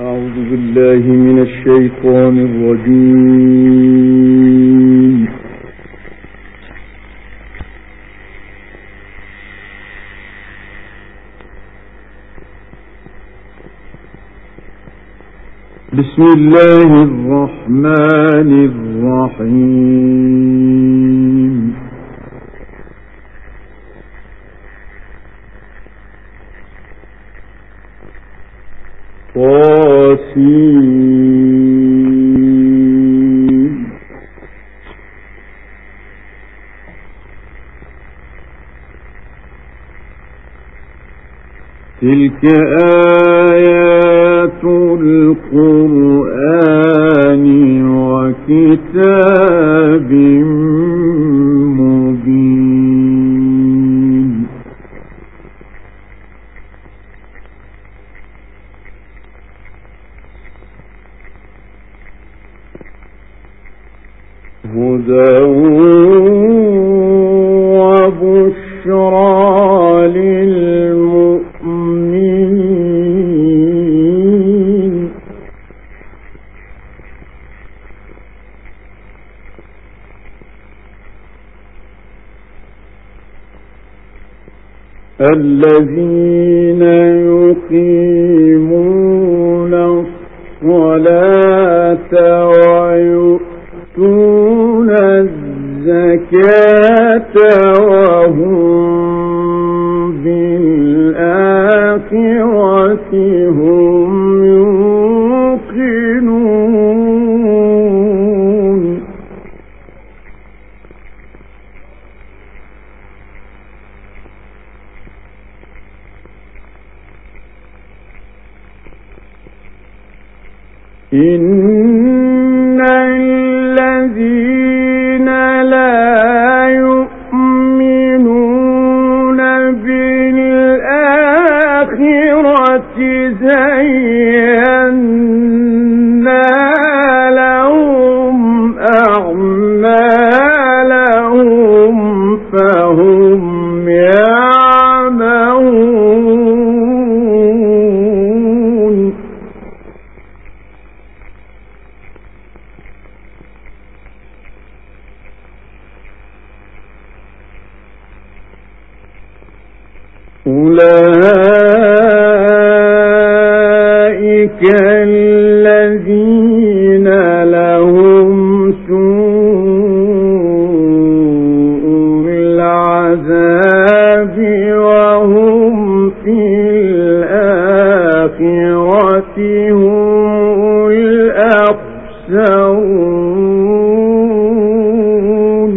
أعوذ بالله من الشيطان الرجيم. بسم الله الرحمن الرحيم. تلك آيات القرآن وكتاب مبين. هدى وبشرى للمؤمنين. الذين يقيمون الصلاة ويؤتون الزكاة وهم بالآخرة هم يوقنون. إن الذين لا يؤمنون بالآخرة زينا لهم أعمالهم فهم يعمهون. أولئك الذين لهم سوء العذاب وهم في الآخرة هم الأخسرون.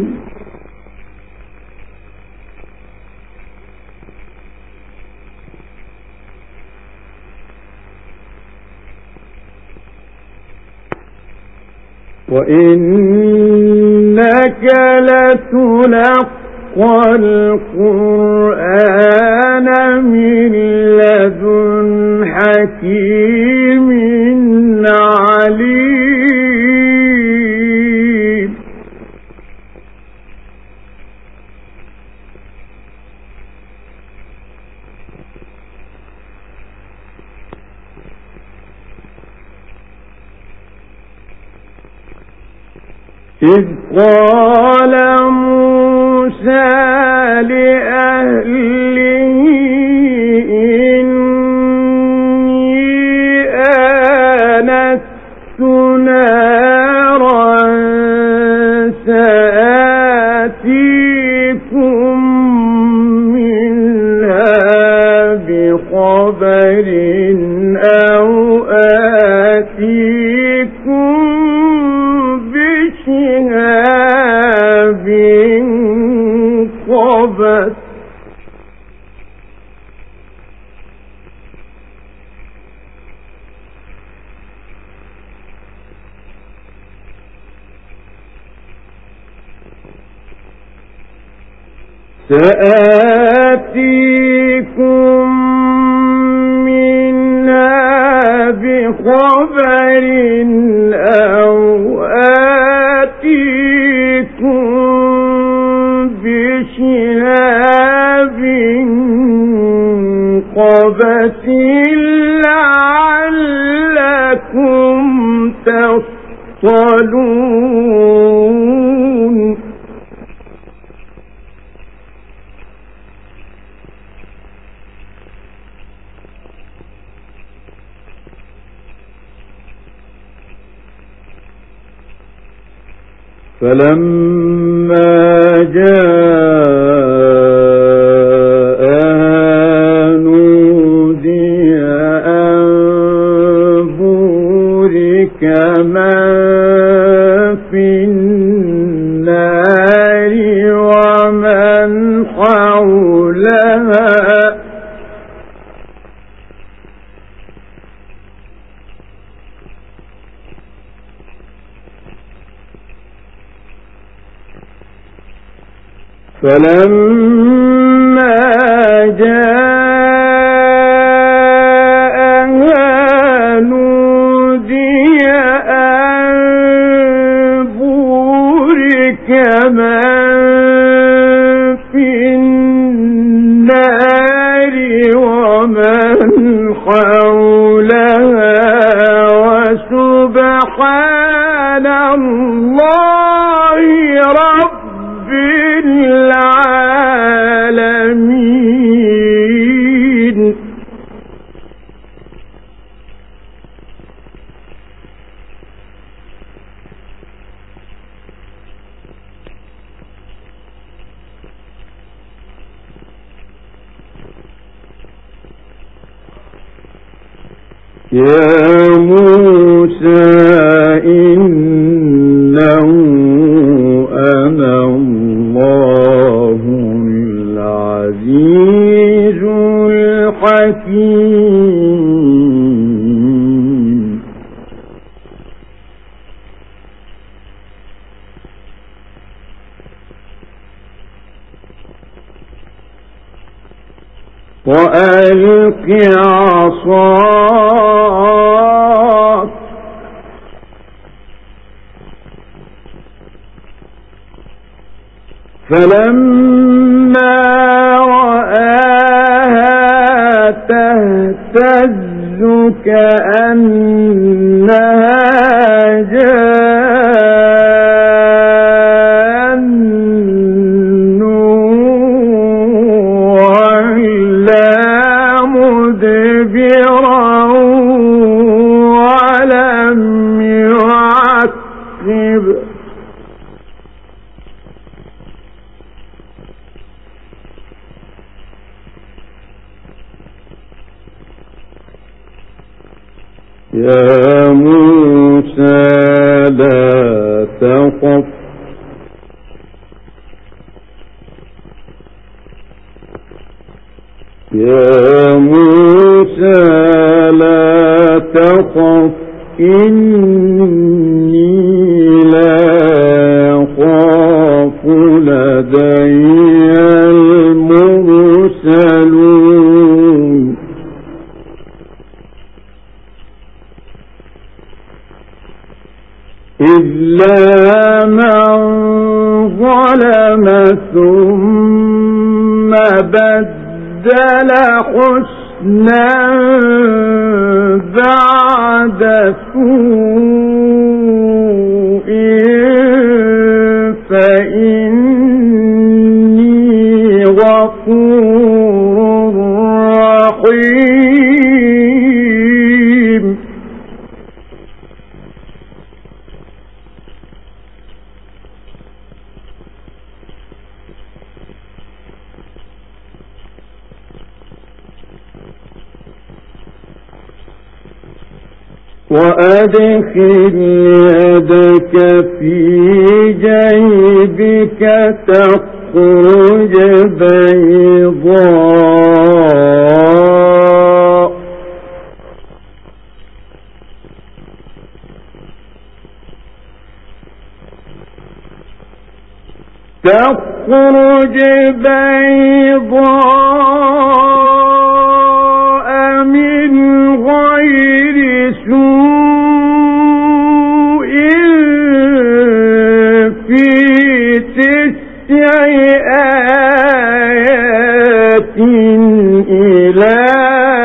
وإنك لتلقى القرآن من لدن حكيم عليم. إذ قال موسى لأهله إني آنست نارا سآتيكم منها بخبر أو آتيكم بشهاب قبس. سآتيكم منها بخبر أو آتيكم بشهاب قبس لعلكم يفصلون فلما جاء نودي أن بورك من في النار ومن حولها فلما جاءها نودي أن بورك من في النار ومن حولها وسبحان الله رب العالمين يا موسى إنه أنا الله العزيز الحكيم وألق عصاك فلما رآها تهتز كأنها جان ولا مدبرا ولم يعقب يا موسى لا تخف يا موسى لا تخف إني لا أخاف لدي المرسلون إلا من ظلم ثم بدل حسنا بعد سوء فإني غفور رحيم وأدخل يدك في جيبك تخرج بيضاء من غير سوء في 9 آيات إلى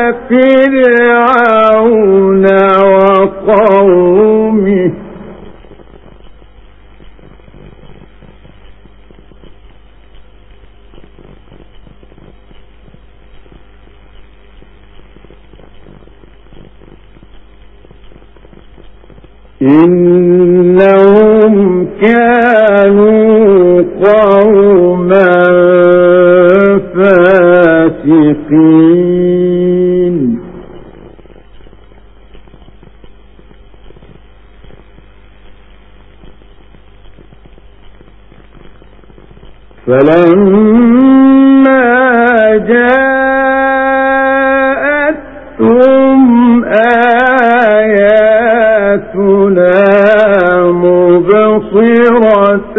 فرعون وقومه إنهم كانوا قوما فاسقين فلما جاءتهم آياتنا مبصرة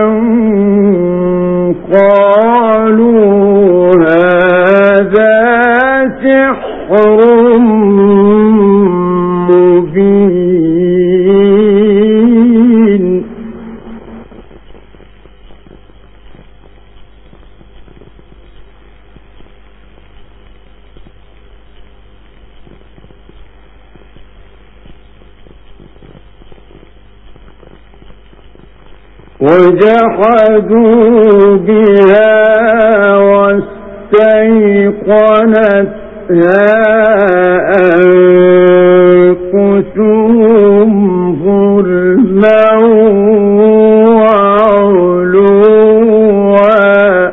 قالوا هذا سحر مبين وجحدوا بها واستيقنتها أنفسهم ظلما وعلوا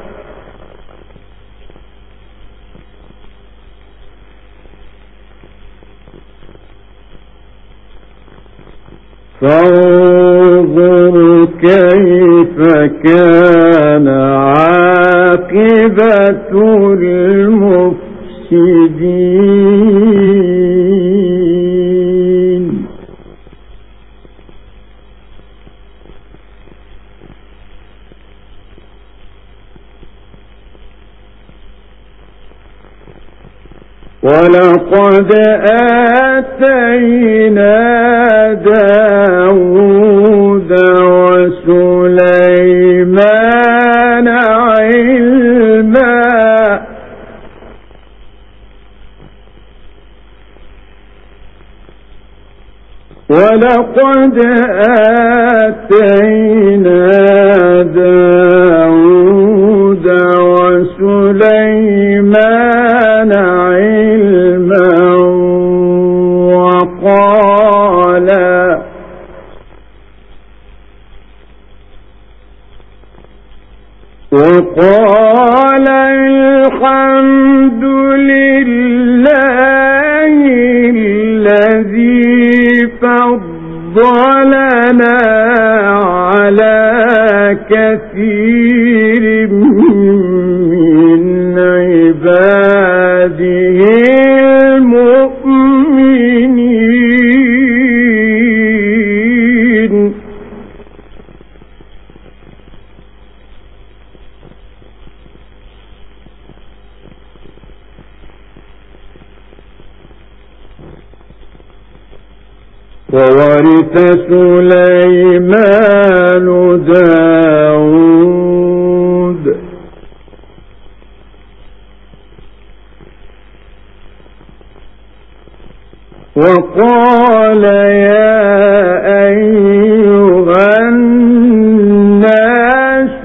فانظر كيف كان عاقبة المفسدين ولقد آتينا داود وسليمان علما ولقد آتينا داود وسليمان علما وقال الحمد لله الذي فضلنا على كثير من عباده المؤمنين وورث سليمان داود وقال يا أيها الناس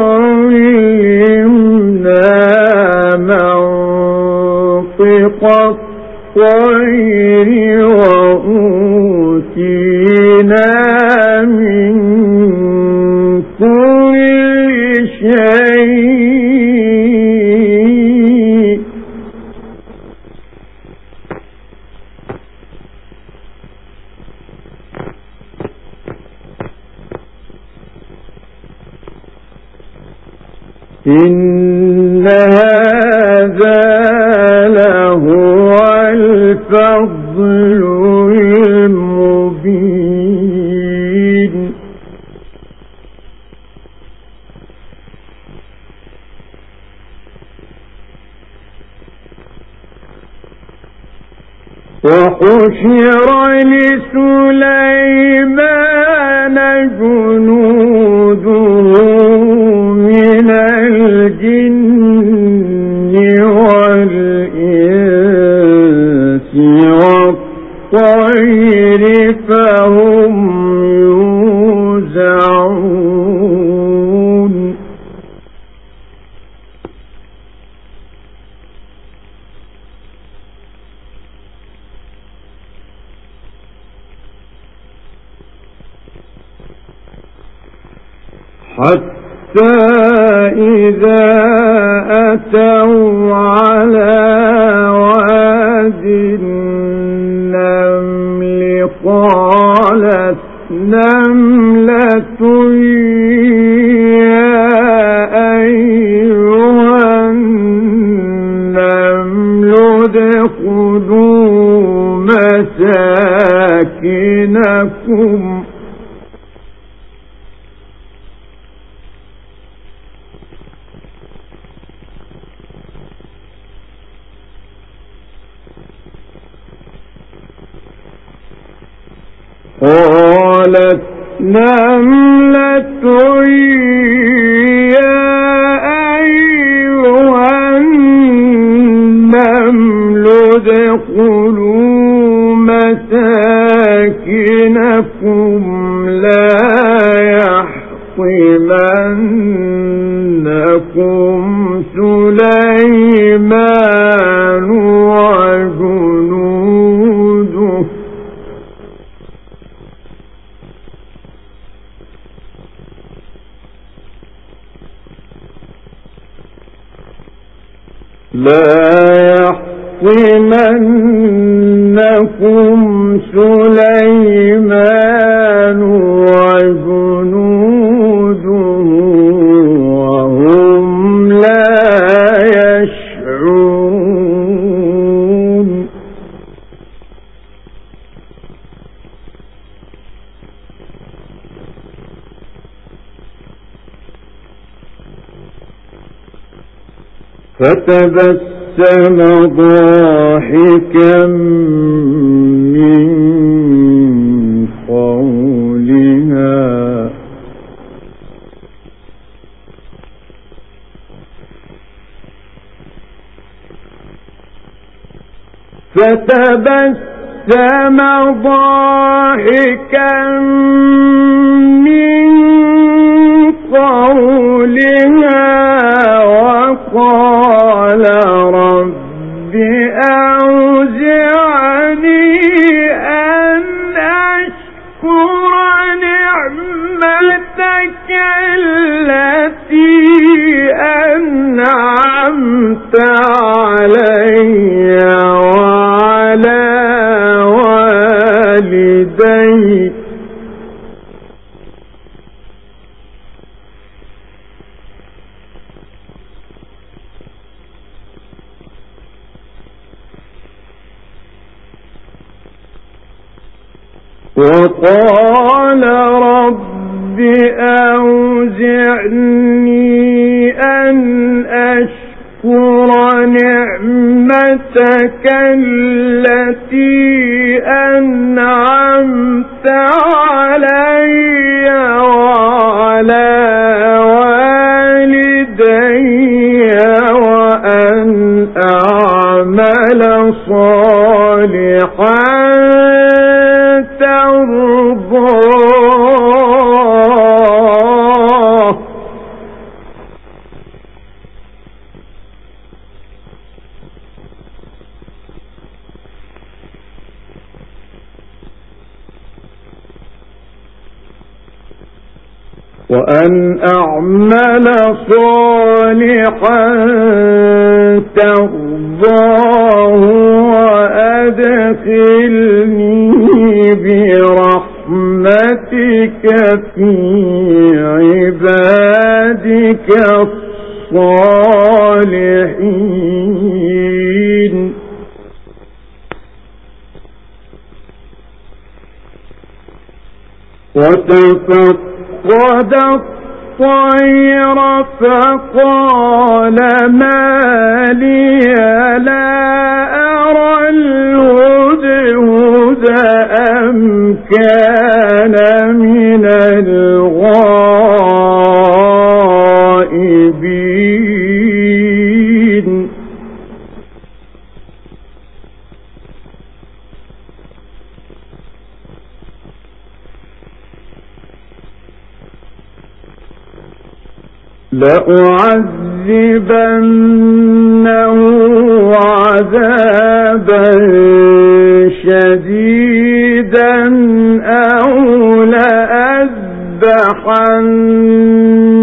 علمنا منطق الطير وأوتينا من كل شيء إن هذا لهو الفضل المبين وحشر لسليمان جنوده من الجن والإنس والطير فهم يوزعون حتى إذا أتوا على واد النمل قالت نملة يا أيها النمل ادخلوا مساكنكم قالت نملة يا أيها النمل ادخلوا مساكنكم لا يحطمنكم سليمان وجنوده سليمان وجنوده وهم لا يشعرون فتبسم ضاحكا من قولها وقال رب أوزعني أن أشكر نعمتك التي أنعمت علي وعلى والدي وقال رب أوزعني أن أشكر نعمتك التي أنعمت علي وعلى والدي وأن أعمل صالحا ترضاه وأن أعمل صالحا ترضاه وأدخلني برحمتك في عبادك الصالحين وتفقد الطير فقال ما لي لا أرى الهدهد أم كان من الغائبين لأعذبنه عذابا شديدا أو لأذبحنه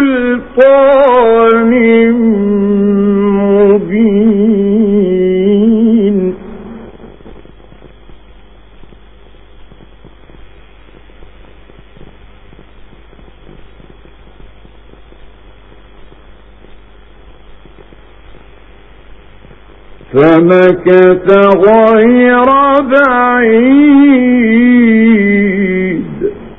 بسلطان مبين فمكث غير بعيد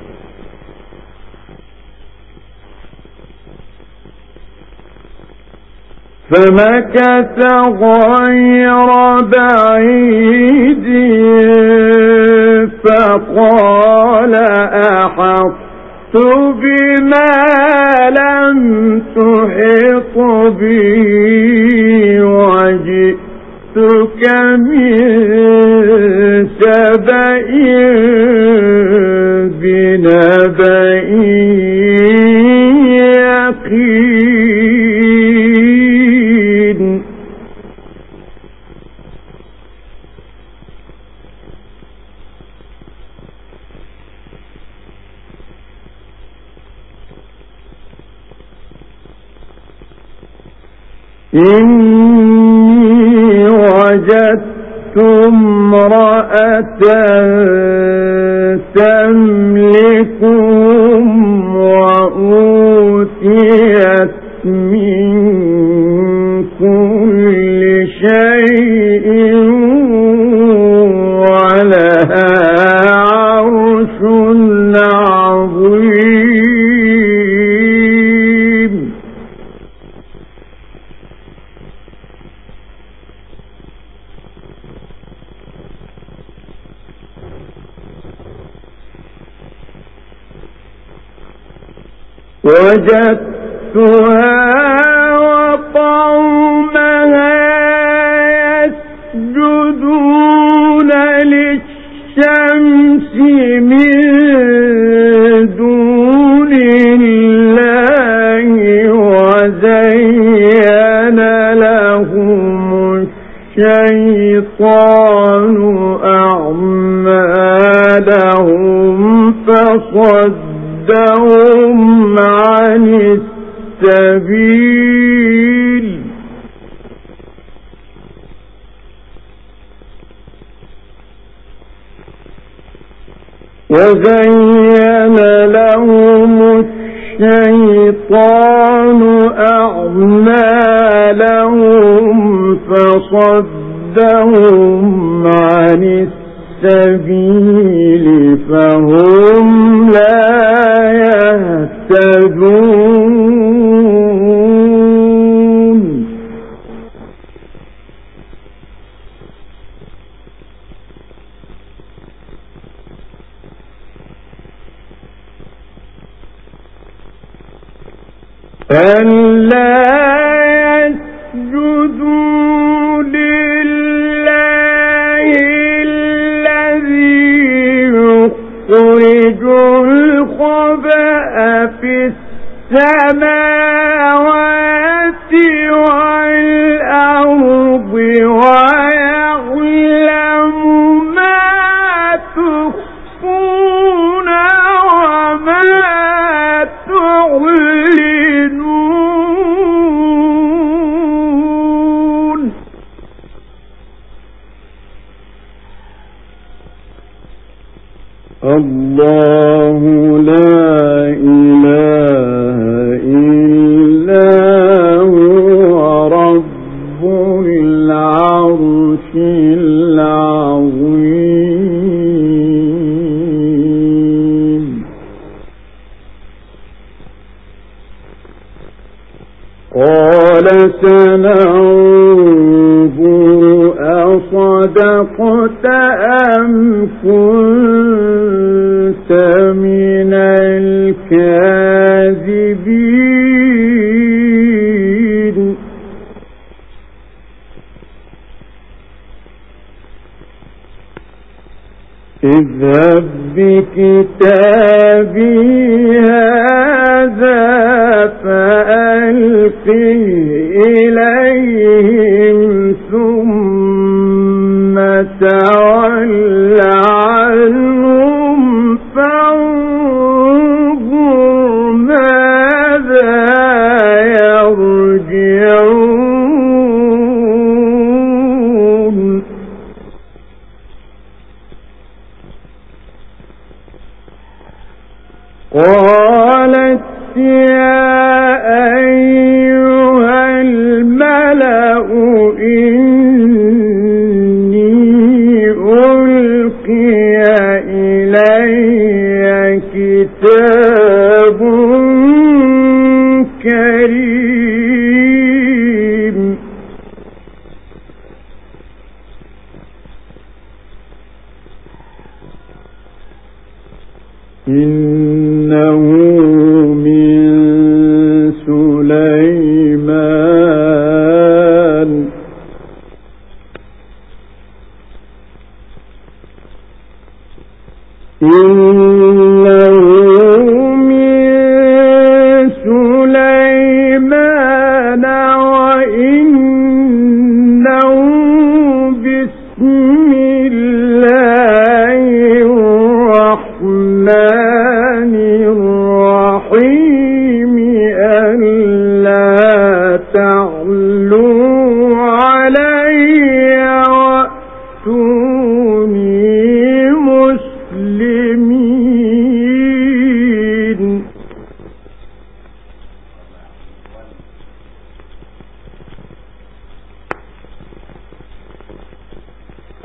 فقال أحطت بما لم تحط به وجئتك من سبأ بنبأ يقين إني وجدت امرأة تملكهم وأوتيت من كل شيء ولها عرش عظيم وجدتها وقومها يسجدون للشمس من دون الله وزين لهم الشيطان أعمالهم فصدهم عن السبيل وزين لهم الشيطان أعمالهم فصدهم عن السبيل فهم لا يهتدون ألا يسجدوا لله الذي يخرج الخبأ في السماوات والأرض ويعلم ما تخفون وما تعلنون الله لا إله إلا هو رب العرش العظيم قال سننظر أصدقت أم كنت من الكاذبين اذهب بكتابي هذا فألقه إليهم ثم تول عنهم فانظر ماذا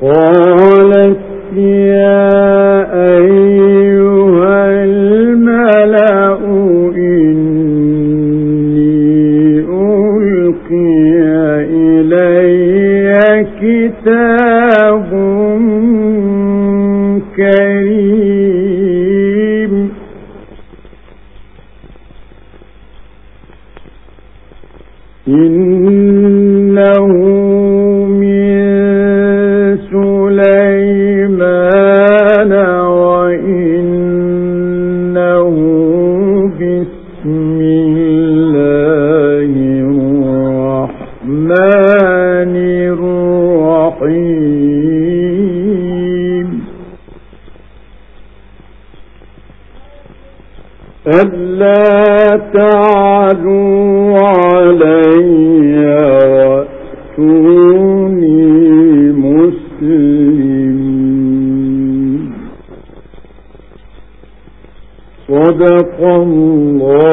قالت يا أيها الملأ إني ألقي إلي كتاب كريم إنه من سليمان وإنه بسم الله الرحمن الرحيم ألا تعلوا علي وأتوني مسلمين. صدق الله